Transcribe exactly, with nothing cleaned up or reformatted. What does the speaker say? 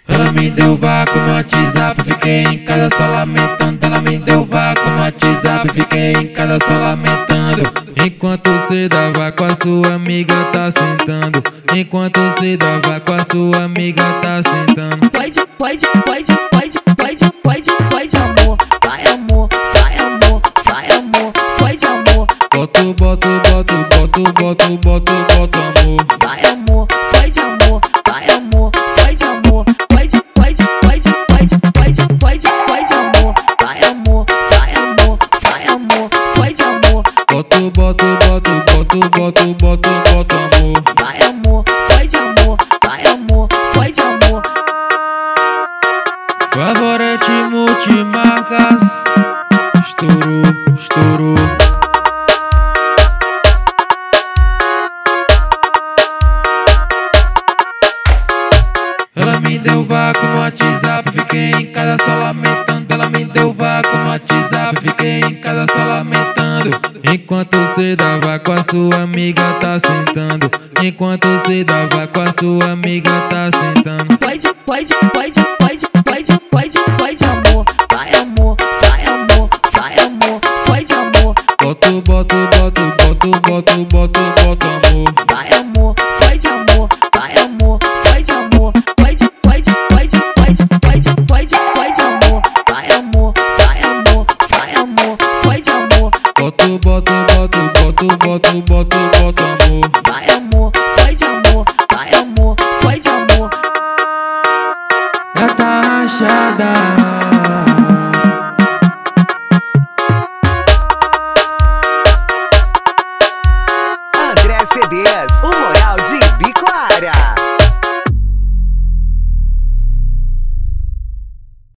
Ela me deu vácuo no WhatsApp, fiquei em casa só lamentando. Ela me deu vácuo no WhatsApp, fiquei em casa só lamentando. Enquanto cê dava com a sua amiga tá sentando. Enquanto cê dava com a sua amiga tá sentando. Pode, pode, pode, pode, pode, pode, pode amor. Vai amor, vai amor, vai amor, pode amor. Boto, boto, boto, boto, boto, boto, boto amor. Vai amor, pode amor, vai amor, pode amor. Pode, pode, pode, pode, pode, pode, pode amor. Vai amor, vai amor, vai amor, pode amor. Boto, boto, boto, boto, boto, boto, boto amor. Vai amor, pode amor, vai amor, pode amor. Favorite multimarcas. Estourou, estourou. Ela me deu vácuo no WhatsApp, fiquei em casa só lamentando. Ela me deu vácuo no WhatsApp, fiquei em casa só lamentando. Enquanto cê dava com a sua amiga tá sentando. Enquanto cê dava com a sua amiga tá sentando. Pode, pode, pode, pode, pode, pode, pode amor. Vai amor, vai amor, vai amor, pode amor. Boto, boto, boto, boto, boto, boto, boto amor. Vai amor, pode amor, vai amor, pode amor. Pode, pode, pode, pode, pode, pode, pode amor. Vai amor, vai amor, vai amor, pode amor. Boto, boto, boto, boto, boto, boto, boto amor. Vai amor, pode amor, vai amor, pode amor. Gata rachada.